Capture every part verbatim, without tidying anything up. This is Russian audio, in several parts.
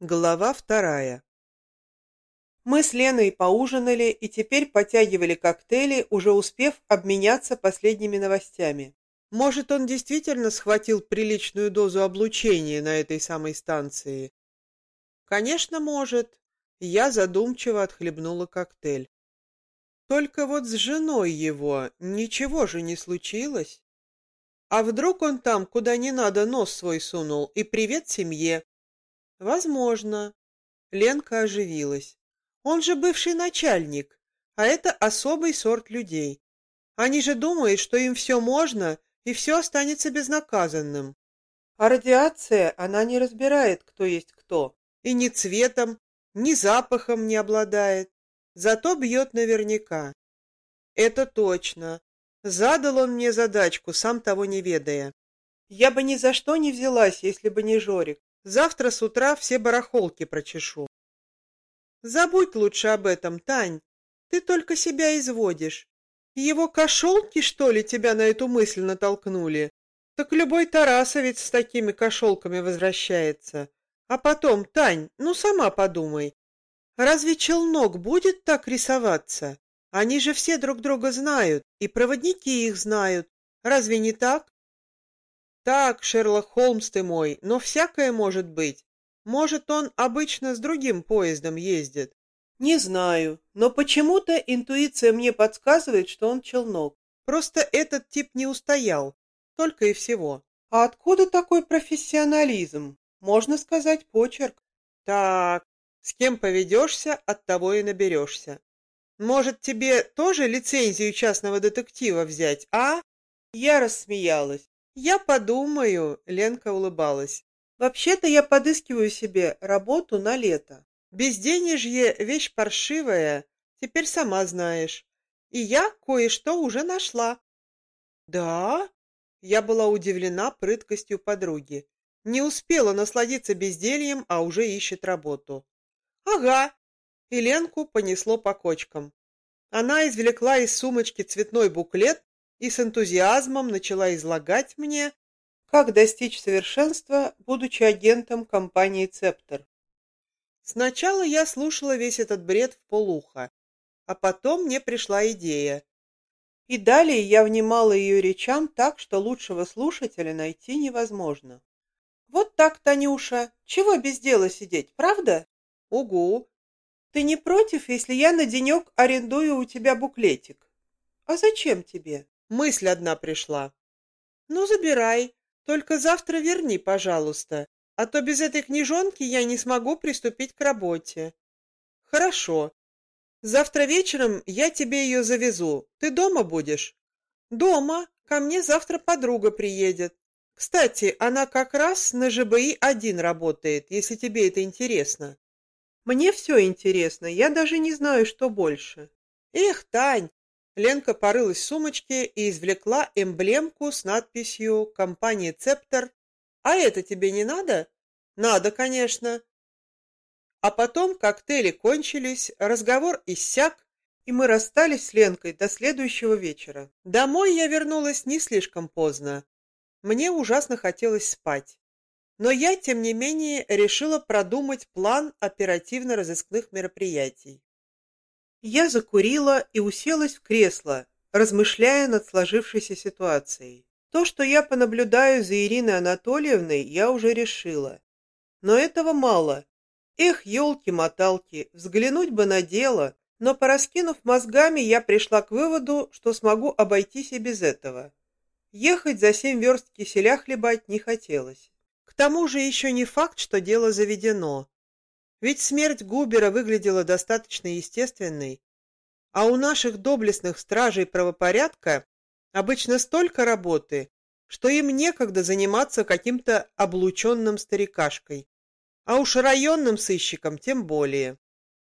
Глава вторая. Мы с Леной поужинали и теперь потягивали коктейли, уже успев обменяться последними новостями. Может, он действительно схватил приличную дозу облучения на этой самой станции? Конечно, может. Я задумчиво отхлебнула коктейль. Только вот с женой его ничего же не случилось. А вдруг он там, куда не надо, нос свой сунул, и привет семье? Возможно. Ленка оживилась. Он же бывший начальник, а это особый сорт людей. Они же думают, что им все можно, и все останется безнаказанным. А радиация, она не разбирает, кто есть кто. И ни цветом, ни запахом не обладает. Зато бьет наверняка. Это точно. Задал он мне задачку, сам того не ведая. Я бы ни за что не взялась, если бы не Жорик. Завтра с утра все барахолки прочешу. Забудь лучше об этом, Тань. Ты только себя изводишь. Его кошелки, что ли, тебя на эту мысль натолкнули? Так любой тарасовец с такими кошелками возвращается. А потом, Тань, ну сама подумай. Разве челнок будет так рисоваться? Они же все друг друга знают, и проводники их знают. Разве не так? Так, Шерлок Холмс ты мой, но всякое может быть. Может, он обычно с другим поездом ездит? Не знаю, но почему-то интуиция мне подсказывает, что он челнок. Просто этот тип не устоял, только и всего. А откуда такой профессионализм? Можно сказать, почерк. Так, с кем поведешься, от того и наберешься. Может, тебе тоже лицензию частного детектива взять, а? Я рассмеялась. Я подумаю, Ленка улыбалась. Вообще-то я подыскиваю себе работу на лето. Безденежье — вещь паршивая, теперь сама знаешь. И я кое-что уже нашла. Да? Я была удивлена прыткостью подруги. Не успела насладиться бездельем, а уже ищет работу. Ага. И Ленку понесло по кочкам. Она извлекла из сумочки цветной буклет и с энтузиазмом начала излагать мне, как достичь совершенства, будучи агентом компании «Цептор». Сначала я слушала весь этот бред вполуха, а потом мне пришла идея. И далее я внимала ее речам так, что лучшего слушателя найти невозможно. Вот так, Танюша, чего без дела сидеть, правда? Угу. Ты не против, если я на денек арендую у тебя буклетик? А зачем тебе? Мысль одна пришла. Ну, забирай. Только завтра верни, пожалуйста, а то без этой книжонки я не смогу приступить к работе. Хорошо. Завтра вечером я тебе ее завезу. Ты дома будешь? Дома. Ко мне завтра подруга приедет. Кстати, она как раз на ЖБИ один работает, если тебе это интересно. Мне все интересно, я даже не знаю, что больше. Эх, Тань! Ленка порылась в сумочке и извлекла эмблемку с надписью «Компания Цептор». «А это тебе не надо?» «Надо, конечно». А потом коктейли кончились, разговор иссяк, и мы расстались с Ленкой до следующего вечера. Домой я вернулась не слишком поздно. Мне ужасно хотелось спать. Но я, тем не менее, решила продумать план оперативно-розыскных мероприятий. Я закурила и уселась в кресло, размышляя над сложившейся ситуацией. То, что я понаблюдаю за Ириной Анатольевной, я уже решила. Но этого мало. Эх, елки-моталки, взглянуть бы на дело, но, пораскинув мозгами, я пришла к выводу, что смогу обойтись и без этого. Ехать за семь верст киселя хлебать не хотелось. К тому же еще не факт, что дело заведено. Ведь смерть Губера выглядела достаточно естественной, а у наших доблестных стражей правопорядка обычно столько работы, что им некогда заниматься каким-то облученным старикашкой, а уж районным сыщикам тем более.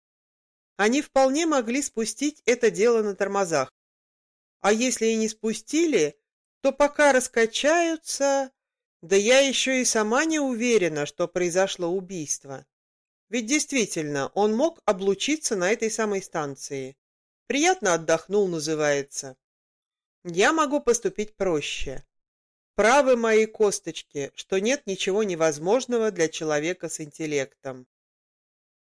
Они вполне могли спустить это дело на тормозах, а если и не спустили, то пока раскачаются, да я еще и сама не уверена, что произошло убийство. Ведь действительно, он мог облучиться на этой самой станции. Приятно отдохнул, называется. Я могу поступить проще. Правы мои косточки, что нет ничего невозможного для человека с интеллектом.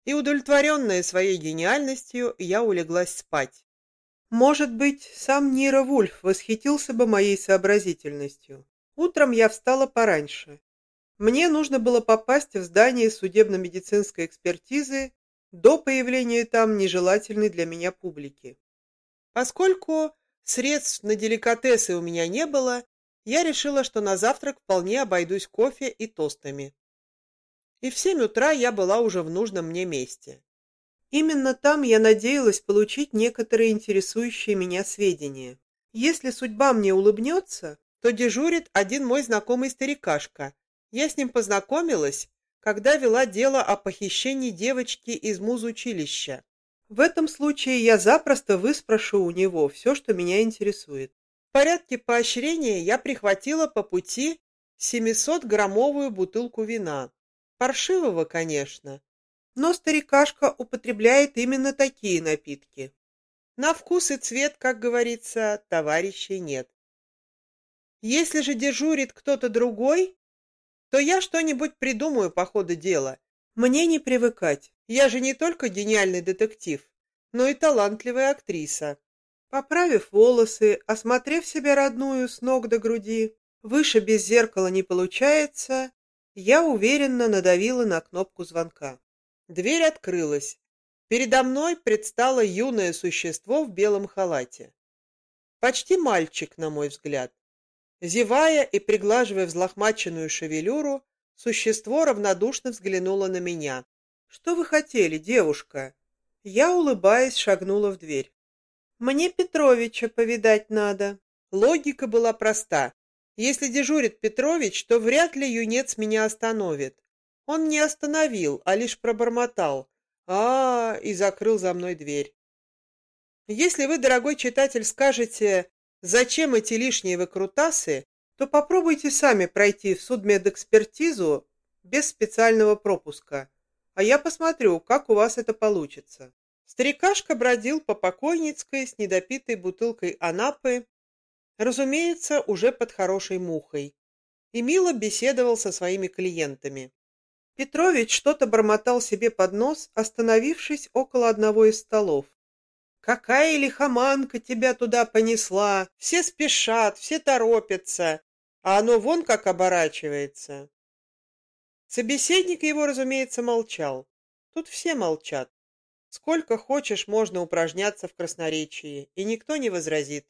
И, удовлетворенная своей гениальностью, я улеглась спать. Может быть, сам Ниро Вульф восхитился бы моей сообразительностью. Утром я встала пораньше. Мне нужно было попасть в здание судебно-медицинской экспертизы до появления там нежелательной для меня публики. Поскольку средств на деликатесы у меня не было, я решила, что на завтрак вполне обойдусь кофе и тостами. И в семь утра я была уже в нужном мне месте. Именно там я надеялась получить некоторые интересующие меня сведения. Если судьба мне улыбнется, то дежурит один мой знакомый старикашка. Я с ним познакомилась, когда вела дело о похищении девочки из музучилища. В этом случае я запросто выспрошу у него все, что меня интересует. В порядке поощрения я прихватила по пути семисотграммовую бутылку вина. Паршивого, конечно. Но старикашка употребляет именно такие напитки. На вкус и цвет, как говорится, товарищей нет. Если же дежурит кто-то другой, то я что-нибудь придумаю по ходу дела. Мне не привыкать. Я же не только гениальный детектив, но и талантливая актриса. Поправив волосы, осмотрев себя родную с ног до груди, выше без зеркала не получается, я уверенно надавила на кнопку звонка. Дверь открылась. Передо мной предстало юное существо в белом халате. Почти мальчик, на мой взгляд. Зевая и приглаживая взлохмаченную шевелюру, существо равнодушно взглянуло на меня. «Что вы хотели, девушка?» Я, улыбаясь, шагнула в дверь. «Мне Петровича повидать надо». Логика была проста. Если дежурит Петрович, то вряд ли юнец меня остановит. Он не остановил, а лишь пробормотал а, -а, -а и закрыл за мной дверь. Если вы, дорогой читатель, скажете, зачем эти лишние выкрутасы, то попробуйте сами пройти в судмедэкспертизу без специального пропуска, а я посмотрю, как у вас это получится. Старикашка бродил по Покойницкой с недопитой бутылкой Анапы, разумеется, уже под хорошей мухой, и мило беседовал со своими клиентами. Петрович что-то бормотал себе под нос, остановившись около одного из столов. «Какая лихоманка тебя туда понесла! Все спешат, все торопятся, а оно вон как оборачивается!» Собеседник его, разумеется, молчал. Тут все молчат. Сколько хочешь, можно упражняться в красноречии, и никто не возразит.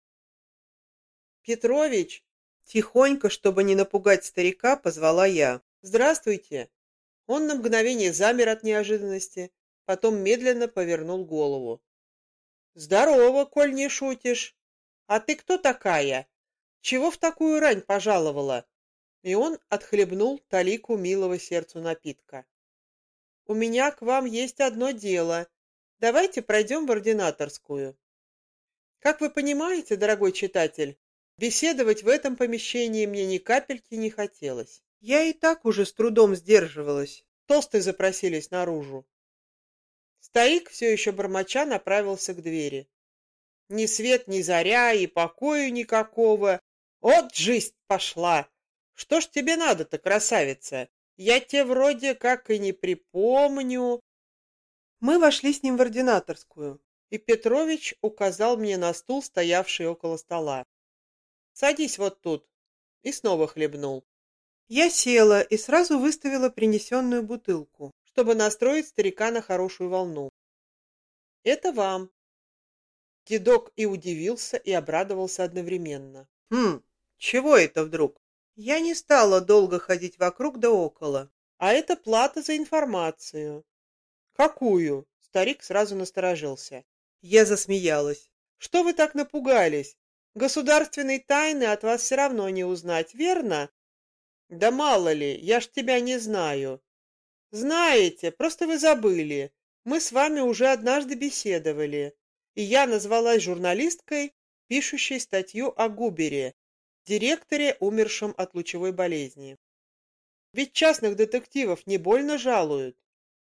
«Петрович!» Тихонько, чтобы не напугать старика, позвала я. «Здравствуйте!» Он на мгновение замер от неожиданности, потом медленно повернул голову. «Здорово, коль не шутишь! А ты кто такая? Чего в такую рань пожаловала?» И он отхлебнул талику милого сердцу напитка. «У меня к вам есть одно дело. Давайте пройдем в ординаторскую». Как вы понимаете, дорогой читатель, беседовать в этом помещении мне ни капельки не хотелось. Я и так уже с трудом сдерживалась. Толстые запросились наружу. Старик, все еще бормоча, направился к двери. Ни свет, ни заря, и покою никакого. Вот жизнь пошла! Что ж тебе надо-то, красавица? Я тебе вроде как и не припомню. Мы вошли с ним в ординаторскую, и Петрович указал мне на стул, стоявший около стола. «Садись вот тут», и снова хлебнул. Я села и сразу выставила принесенную бутылку, чтобы настроить старика на хорошую волну. «Это вам». Дедок и удивился, и обрадовался одновременно. «Хм, чего это вдруг?» Я не стала долго ходить вокруг да около. «А это плата за информацию». «Какую?» Старик сразу насторожился. Я засмеялась. «Что вы так напугались? Государственной тайны от вас все равно не узнать, верно?» «Да мало ли, я ж тебя не знаю». «Знаете, просто вы забыли. Мы с вами уже однажды беседовали, и я назвалась журналисткой, пишущей статью о Губере, директоре, умершем от лучевой болезни. Ведь частных детективов не больно жалуют.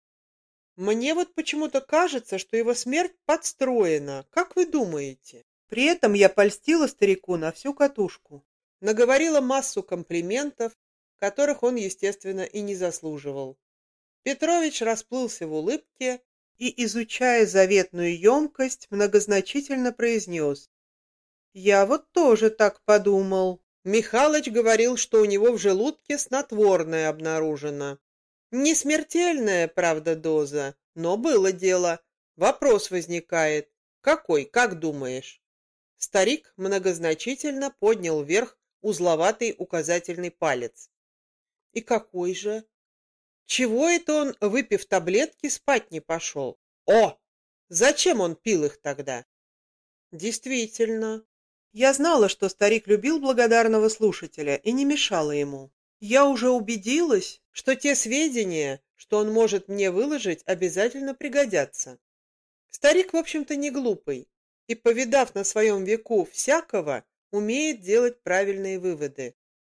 Мне вот почему-то кажется, что его смерть подстроена. Как вы думаете?» При этом я польстила старику на всю катушку. Наговорила массу комплиментов, которых он, естественно, и не заслуживал. Петрович расплылся в улыбке и, изучая заветную емкость, многозначительно произнес: «Я вот тоже так подумал. Михалыч говорил, что у него в желудке снотворное обнаружено. Не смертельная, правда, доза, но было дело. Вопрос возникает. Какой, как думаешь?» Старик многозначительно поднял вверх узловатый указательный палец. «И какой же? Чего это он, выпив таблетки, спать не пошел? О! Зачем он пил их тогда?» Действительно. Я знала, что старик любил благодарного слушателя и не мешала ему. Я уже убедилась, что те сведения, что он может мне выложить, обязательно пригодятся. Старик, в общем-то, не глупый, и, повидав на своем веку всякого, умеет делать правильные выводы.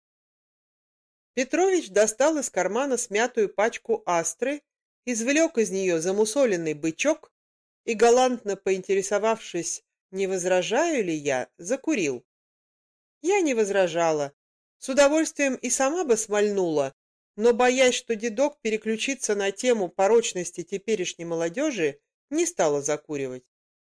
Петрович достал из кармана смятую пачку астры, извлек из нее замусоленный бычок и, галантно поинтересовавшись, не возражаю ли я, закурил. Я не возражала, с удовольствием и сама бы смольнула, но, боясь, что дедок переключится на тему порочности теперешней молодежи, не стала закуривать.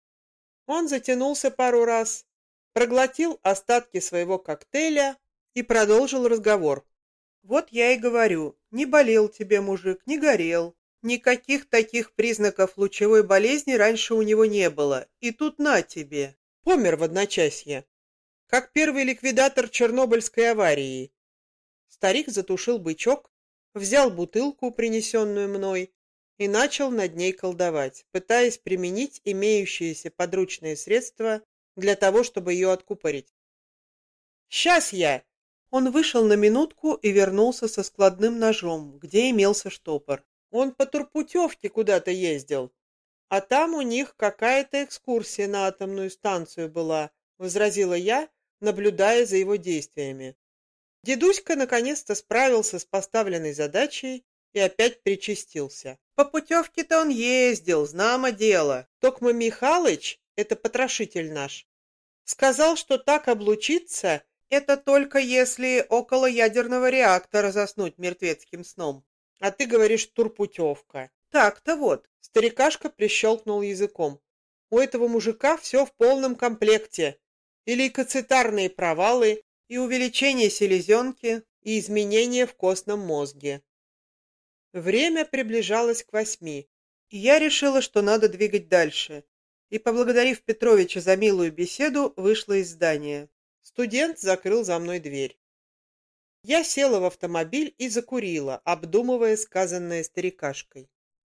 Он затянулся пару раз, проглотил остатки своего коктейля и продолжил разговор. «Вот я и говорю, не болел тебе мужик, не горел. Никаких таких признаков лучевой болезни раньше у него не было. И тут на тебе. Помер в одночасье, как первый ликвидатор Чернобыльской аварии». Старик затушил бычок, взял бутылку, принесенную мной, и начал над ней колдовать, пытаясь применить имеющиеся подручные средства для того, чтобы ее откупорить. «Сейчас я!» Он вышел на минутку и вернулся со складным ножом, где имелся штопор. Он по турпутевке куда-то ездил, а там у них какая-то экскурсия на атомную станцию была, возразила я, наблюдая за его действиями. Дедуська наконец-то справился с поставленной задачей и опять причастился. По путевке-то он ездил, знамо дело. Токма Михалыч, это потрошитель наш, сказал, что так облучиться — это только если около ядерного реактора заснуть мертвецким сном. А ты говоришь турпутевка. Так-то вот. Старикашка прищелкнул языком. У этого мужика все в полном комплекте. И лейкоцитарные провалы, и увеличение селезенки, и изменения в костном мозге. Время приближалось к восьми, и я решила, что надо двигать дальше. И, поблагодарив Петровича за милую беседу, вышла из здания. Студент закрыл за мной дверь. Я села в автомобиль и закурила, обдумывая сказанное старикашкой.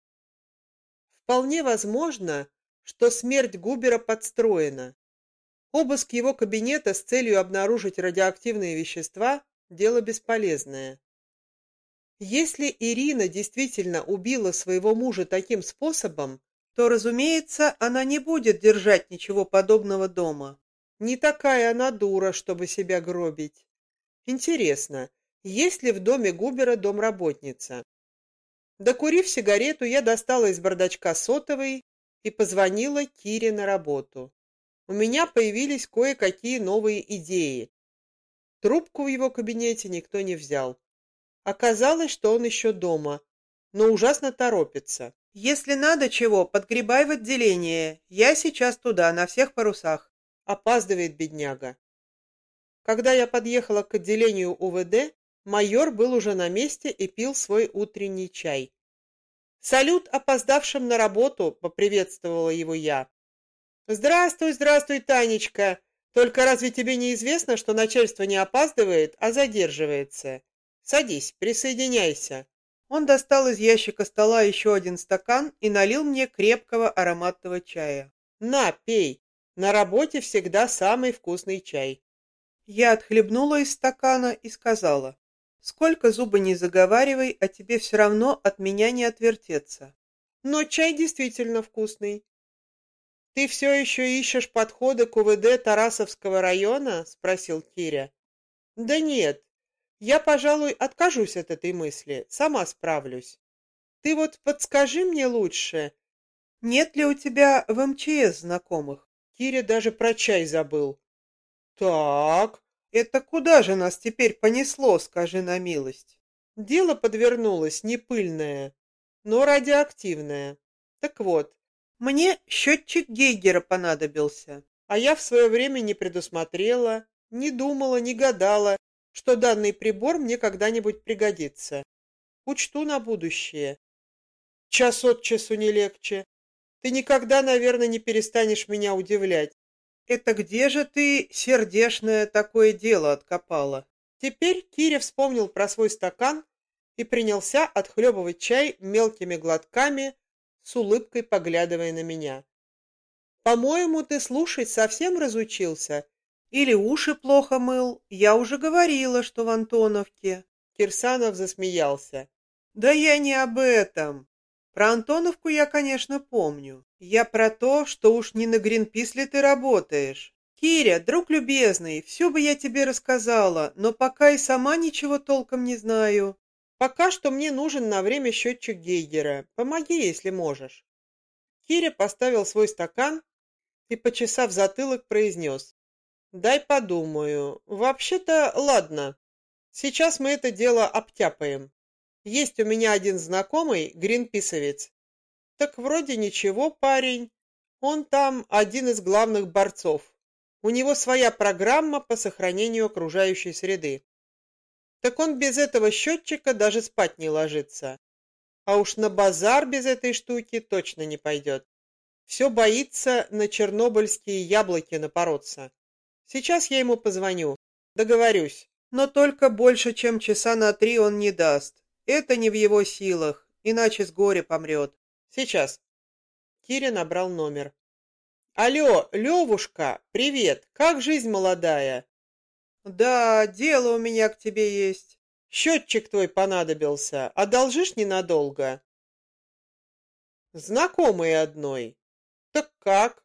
Вполне возможно, что смерть Губера подстроена. Обыск его кабинета с целью обнаружить радиоактивные вещества – дело бесполезное. Если Ирина действительно убила своего мужа таким способом, то, разумеется, она не будет держать ничего подобного дома. Не такая она дура, чтобы себя гробить. Интересно, есть ли в доме Губера домработница? Докурив сигарету, я достала из бардачка сотовый и позвонила Кире на работу. У меня появились кое-какие новые идеи. Трубку в его кабинете никто не взял. Оказалось, что он еще дома, но ужасно торопится. «Если надо чего, подгребай в отделение. Я сейчас туда, на всех парусах». Опаздывает бедняга. Когда я подъехала к отделению УВД, майор был уже на месте и пил свой утренний чай. «Салют опоздавшим на работу!» — поприветствовала его я. «Здравствуй, здравствуй, Танечка! Только разве тебе не известно, что начальство не опаздывает, а задерживается? Садись, присоединяйся». Он достал из ящика стола еще один стакан и налил мне крепкого ароматного чая. «На, пей! На работе всегда самый вкусный чай». Я отхлебнула из стакана и сказала: «Сколько зубы не заговаривай, а тебе все равно от меня не отвертеться». «Но чай действительно вкусный». «Ты все еще ищешь подходы к УВД Тарасовского района?» — спросил Киря. «Да нет, я, пожалуй, откажусь от этой мысли, сама справлюсь. Ты вот подскажи мне лучше, нет ли у тебя в МЧС знакомых?» Киря даже про чай забыл. «Так, это куда же нас теперь понесло, скажи на милость?» «Дело подвернулось, не пыльное. но радиоактивная. Так вот, мне счетчик Гейгера понадобился, а я в свое время не предусмотрела, не думала, не гадала, что данный прибор мне когда-нибудь пригодится. Учту на будущее. Час от часу не легче. Ты никогда, наверное, не перестанешь меня удивлять. Это где же ты, сердешное, такое дело откопала? Теперь Киря вспомнил про свой стакан и принялся отхлебывать чай мелкими глотками, с улыбкой поглядывая на меня. По-моему, ты слушать совсем разучился? Или уши плохо мыл? Я уже говорила, что в Антоновке. Кирсанов засмеялся. Да я не об этом. Про Антоновку я, конечно, помню. Я про то, что уж не на Гринпис ли ты работаешь. Киря, друг любезный, все бы я тебе рассказала, но пока и сама ничего толком не знаю. Пока что мне нужен на время счетчик Гейгера. Помоги, если можешь. Киря поставил свой стакан и, почесав затылок, произнес. Дай подумаю. Вообще-то, ладно. Сейчас мы это дело обтяпаем. Есть у меня один знакомый, гринписовец. Так вроде ничего, парень. Он там один из главных борцов. У него своя программа по сохранению окружающей среды. Так он без этого счетчика даже спать не ложится. А уж на базар без этой штуки точно не пойдет. Все боится на чернобыльские яблоки напороться. Сейчас я ему позвоню. Договорюсь. Но только больше, чем часа на три он не даст. Это не в его силах, иначе с горя помрет. Сейчас. Киря набрал номер. Алло, Левушка, привет. Как жизнь молодая? Да, дело у меня к тебе есть. Счетчик твой понадобился. Одолжишь ненадолго? Знакомый одной. Так как?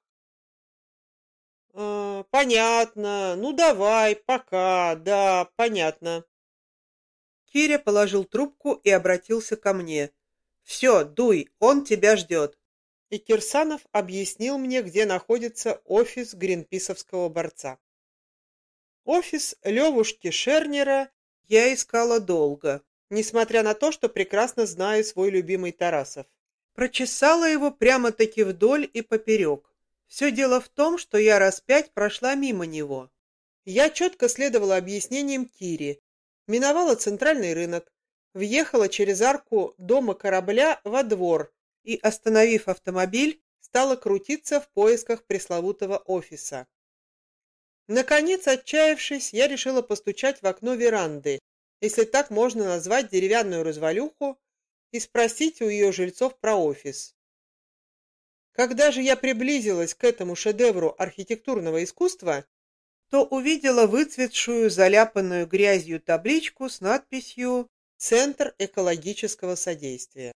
А, понятно. Ну давай, пока. Да, понятно. Киря положил трубку и обратился ко мне. «Все, дуй, он тебя ждет». И Кирсанов объяснил мне, где находится офис гринписовского борца. Офис Левушки Шернера я искала долго, несмотря на то, что прекрасно знаю свой любимый Тарасов. Прочесала его прямо-таки вдоль и поперек. Все дело в том, что я раз пять прошла мимо него. Я четко следовала объяснениям Кири, миновала центральный рынок, въехала через арку дома корабля во двор и, остановив автомобиль, стала крутиться в поисках пресловутого офиса. Наконец, отчаявшись, я решила постучать в окно веранды, если так можно назвать деревянную развалюху, и спросить у ее жильцов про офис. Когда же я приблизилась к этому шедевру архитектурного искусства, то увидела выцветшую, заляпанную грязью табличку с надписью «Центр экологического содействия».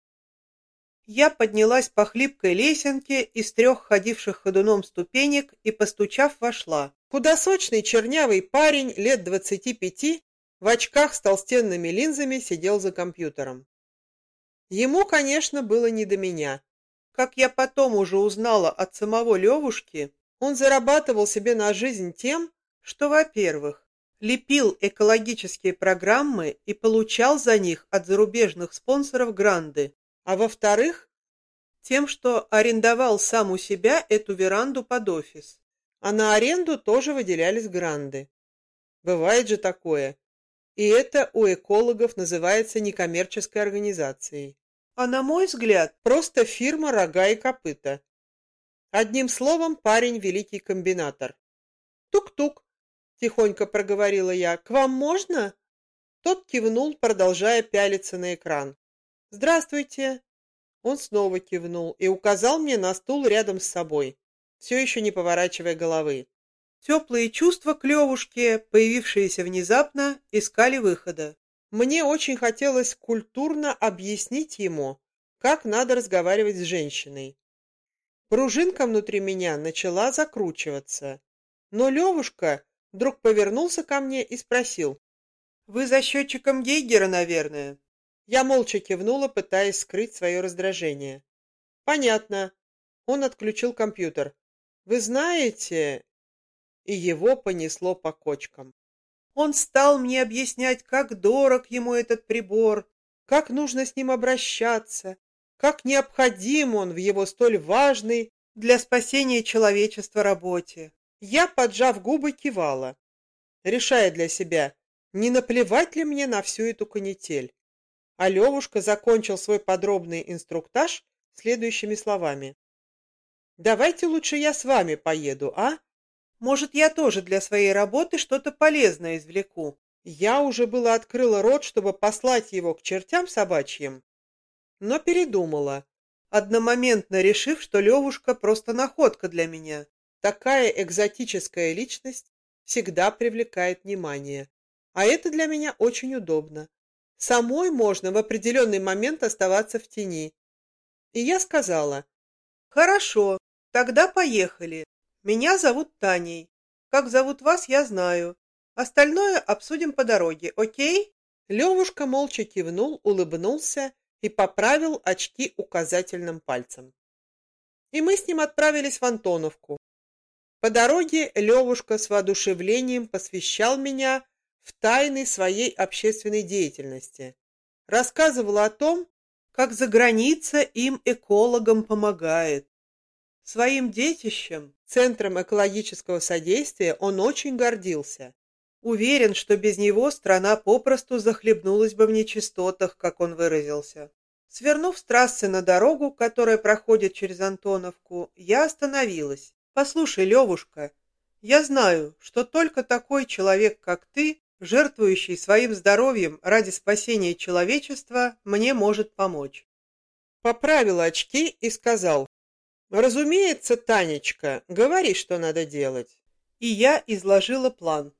Я поднялась по хлипкой лесенке из трех ходивших ходуном ступенек и, постучав, вошла. Худосочный чернявый парень лет двадцати пяти в очках с толстенными линзами сидел за компьютером. Ему, конечно, было не до меня. Как я потом уже узнала от самого Левушки, он зарабатывал себе на жизнь тем, что, во-первых, лепил экологические программы и получал за них от зарубежных спонсоров гранды, а во-вторых, тем, что арендовал сам у себя эту веранду под офис. А на аренду тоже выделялись гранды. Бывает же такое. И это у экологов называется некоммерческой организацией. А на мой взгляд, просто фирма «Рога и копыта». Одним словом, парень великий комбинатор. «Тук-тук», — тихонько проговорила я, — «к вам можно?» Тот кивнул, продолжая пялиться на экран. «Здравствуйте». Он снова кивнул и указал мне на стул рядом с собой, все еще не поворачивая головы. Теплые чувства к Левушке, появившиеся внезапно, искали выхода. Мне очень хотелось культурно объяснить ему, как надо разговаривать с женщиной. Пружинка внутри меня начала закручиваться. Но Левушка вдруг повернулся ко мне и спросил. «Вы за счетчиком Гейгера, наверное?» Я молча кивнула, пытаясь скрыть свое раздражение. «Понятно». Он отключил компьютер. «Вы знаете...» И его понесло по кочкам. Он стал мне объяснять, как дорог ему этот прибор, как нужно с ним обращаться, как необходим он в его столь важной для спасения человечества работе. Я, поджав губы, кивала, решая для себя, не наплевать ли мне на всю эту канитель. А Левушка закончил свой подробный инструктаж следующими словами. «Давайте лучше я с вами поеду, а? Может, я тоже для своей работы что-то полезное извлеку». Я уже было открыла рот, чтобы послать его к чертям собачьим, но передумала, одномоментно решив, что Левушка просто находка для меня. Такая экзотическая личность всегда привлекает внимание, а это для меня очень удобно. Самой можно в определенный момент оставаться в тени. И я сказала, «Хорошо, тогда поехали. Меня зовут Таней. Как зовут вас, я знаю. Остальное обсудим по дороге, окей?» Левушка молча кивнул, улыбнулся и поправил очки указательным пальцем. И мы с ним отправились в Антоновку. По дороге Левушка с воодушевлением посвящал меня в тайны своей общественной деятельности. Рассказывал о том, как за граница им экологам помогает. Своим детищем, Центром экологического содействия, он очень гордился. Уверен, что без него страна попросту захлебнулась бы в нечистотах, как он выразился. Свернув с трассы на дорогу, которая проходит через Антоновку, я остановилась. «Послушай, Левушка, я знаю, что только такой человек, как ты, жертвующий своим здоровьем ради спасения человечества, мне может помочь». Поправил очки и сказал, «Разумеется, Танечка, говори, что надо делать». И я изложила план.